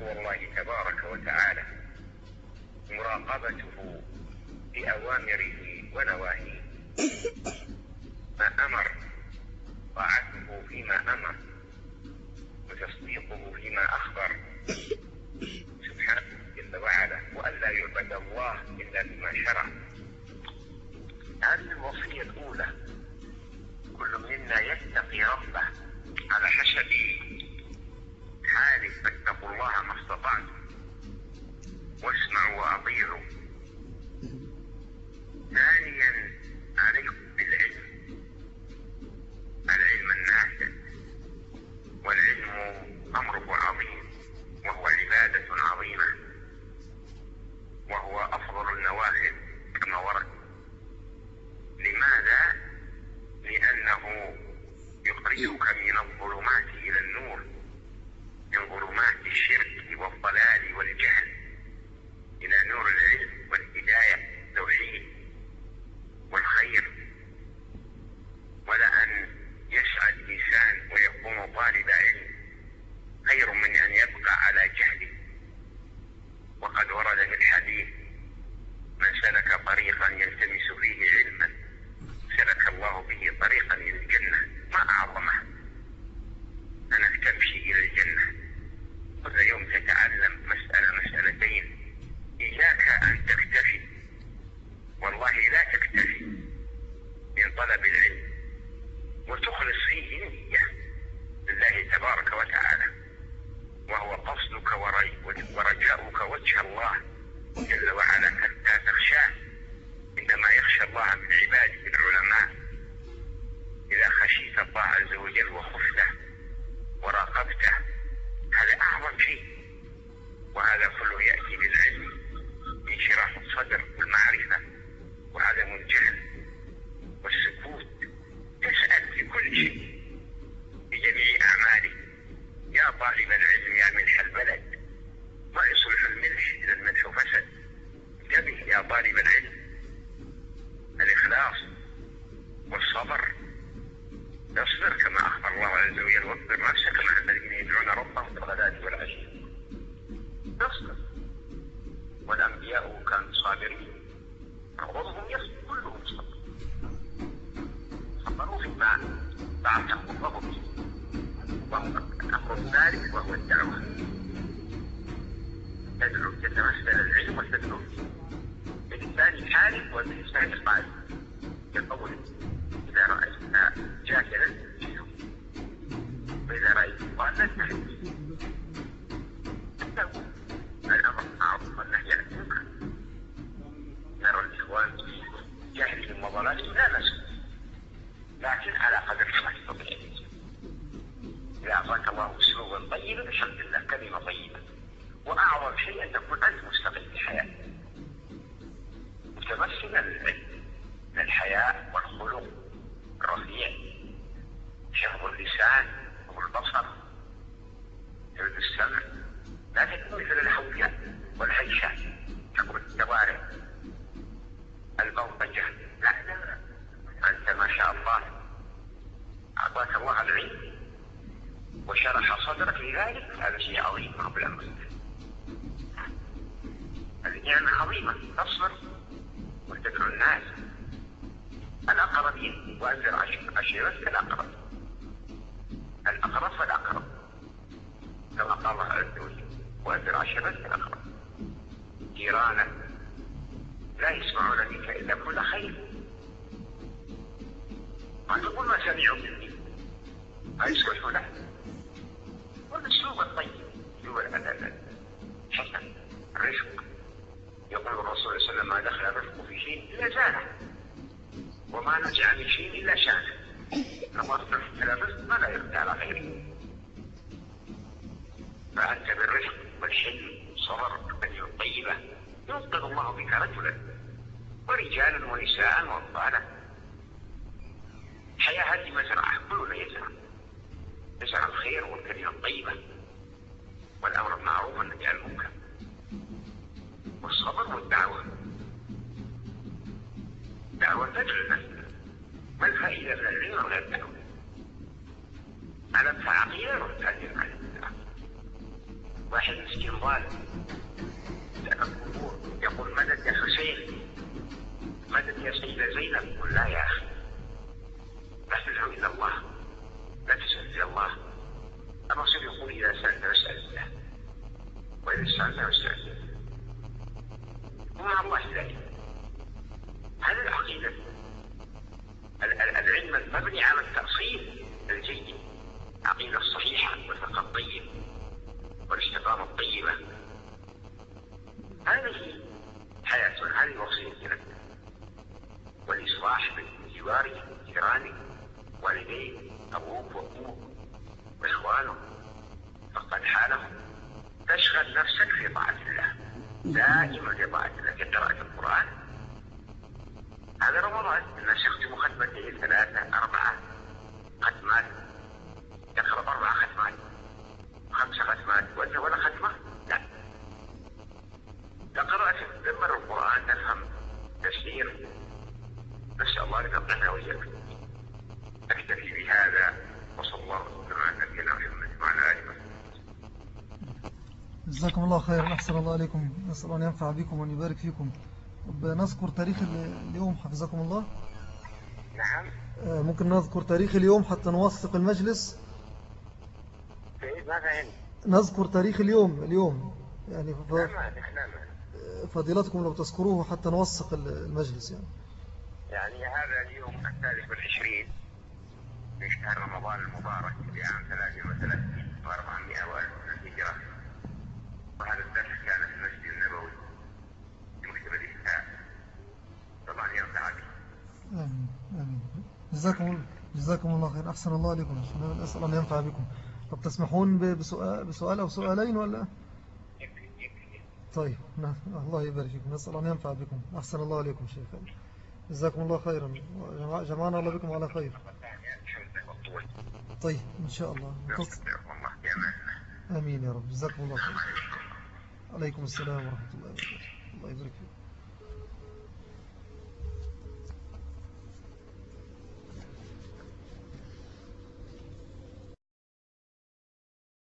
تقوى الله تبارك وتعالى، مراقبته بأوامره ونواهيه، ما أمر طاعته فيما أمر وتصديقه فيما أخبر سبحانه جل وعلا، وألا يعبد الله إلا بما شرع. هذه الوصية الأولى، كل منا يتقي ربه على حسب حاله، فاتقوا الله ما استطعتم واسمعوا وأطيعوا. ثانيا عليكم بالعلم، العلم النافع، والعلم أمره عظيم، وهو عبادة عظيمة، وهو أفضل النوافل كما ورد. لماذا؟ لأنه يخرجك من الظلمات إلى النور، من ظلمات الشرك والضلال والجهل إلى نور العلم والهداية والتوحيد والخير. ولأن يسعى الإنسان ويكون طالب علم خير من أن يبقى على جهله. وقد ورد في الحديث: من سلك طريقا يلتمس فيه علما سلك الله به طريقا إلى الجنة. ما أعظمه أنك تمشي إلى الجنة، كل يوم تتعلم مسألتين. إياك أن تكتفي، والله لا تكتفي من طلب العلم، وتخلص فيه نية لله تبارك وتعالى، وهو قصدك ورجاؤك وجه الله جل وعلا حتى تخشاه. إنما يخشى الله من عباده العلماء. إذا خشيت الله عز وجل وخفته وراقبته، هذا أعظم شيء. وهذا كله يأتي بالعلم، انشراح الصدر والمعرفة وعدم الجهل والسكوت. تسأل في كل شيء في جميع أعمالك. يا طالب العلم يا ملح البلد، ما يصلح الملح إذا الملح فسد. انتبه يا طالب العلم. الإخلاص والصبر. اصبر كما أخبر الله عز وجل: واصبر نفسك مع الذين يدعون ربهم بالغداة والعشي. اصبر. والأنبياء كانوا صابرين، بعضهم يصبر، كلهم صبروا فيما بعثهم الله به، والأمر الثالث وهو الدعوة. تدعو، تتمثل العلم وتدعو بلسان حالك وبلسان قالب. يقول: إذا رأيت جاهلا تجده، وإذا رأيت ضالا تهديه. الأمر بالمعروف والنهي عن المنكر. نرى الإخوان في جهلهم وضلالهم لا نسكت، لكن على قدر ما يستطيع. إذا أعطاك الله أسلوبا طيبا الحمد لله، كلمة طيبة. وأعظم شيء أن تكون أنت مستقل في حياتك، متمثلا للعلم، الحياء والخلق الرفيع، حفظ اللسان والبصر، حفظ السمع. لا تكون مثل الهوية والهيشة، تكون التوارع البلطجة. لا لا لا، أنت ما شاء الله أعطاك الله العلم وشرح صدرك لذلك، هذا شيء عظيم رب العالمين. هذه نعمة عظيمة. تصبر وتدعو الناس الأقربين، وأنذر عشيرتك الأقرب، الأقرب فالأقرب، كما قال الله عز وجل: وأنذر عشيرتك الأقرب. جيرانك لا يسمعون بك إلا كل خير. ما تقول ما سمعوا مني، ما يسكتوا له. والأسلوب الطيب هو الحسن الرفق. يقول الرسول صلى الله عليه وسلم: ما دخل الرفق في شيء إلا زانه، وما نزع من شيء إلا شانه. الله يرفق على الرفق ما لا يرد على غيره. فأنت بالرفق والحلم والصبر والكلمة الطيبة ينقذ الله بك رجلا ورجالا ونساء وأطفالا. الحياة هذه مزرعة، كلنا يزرع الخير والكلمة الطيبة والأمر بالمعروف والنهي عن المنكر والصبر والدعوة. دعوة تدعو الناس. ما الفائدة من العلم ولا الدعوة؟ على عقيدة وتعلم على الدعوة. واحد مسكين ظالم سأل القبور يقول مدد يا حسين، مدد يا سيدة زينب. يقول لا يا أخي، لا تدعو إلى الله، لا تسأل إلى الله. الرسول يقول إذا سألت فاسأل الله، وإذا سألت فاسأل الله، ومع الله ذلك. هذه العقيدة، العلم المبني على التأصيل الجيد، عقيدة صحيحة والفقه الطيب والاستقامة الطيبة، هذه حياتنا، هذه وصيتنا. والإصلاح بجوارك جيرانك والديك أبوك وأمك وإخوانك، فقد حالهم تشغل نفسك في طاعة الله، دائما في طاعة الله، في قراءة القرآن. هذا رمضان الناس يختموا ختمتين 3 4 ختمات، يقرأ 4 ختمات 5 ختمات ولا ختمة؟ لا، قراءة تدبر القرآن تفهم تفسير. نسأل الله أن يقنعنا وإياكم. أكتفي بهذا، وصلى الله وسلم على نبينا محمد وعلى آله وصحبه. جزاكم الله خيرا، أحسن الله عليكم، نسأل أن ينفع بكم وأن يبارك فيكم. نذكر تاريخ اليوم حفظكم الله. نعم. ممكن نذكر تاريخ اليوم حتى نوثق المجلس. ما فهمت. نذكر تاريخ اليوم يعني نعم. فضيلتكم لو تذكروه حتى نوثق المجلس يعني هذا اليوم 23 من شهر رمضان المبارك لعام 33 و400 وألف هجرة. وهذا الدرس كان في المسجد النبوي في مكتبة الإفتاء، طبعا يرفع به. آمين. جزاكم الله خير، أحسن الله عليكم، أسأل أن ينفع بكم. طب تسمحون بسؤال أو سؤالين ولا؟ طيب، الله يبارك فيكم، نسأل أن ينفع بكم، أحسن الله عليكم شيخ. جزاكم الله خيرا، جمعنا الله بكم على خير. طيب إن شاء الله. آمين يا رب، جزاكم الله خير. عليكم السلام ورحمة الله وبركاته. الله يبارك فيكم.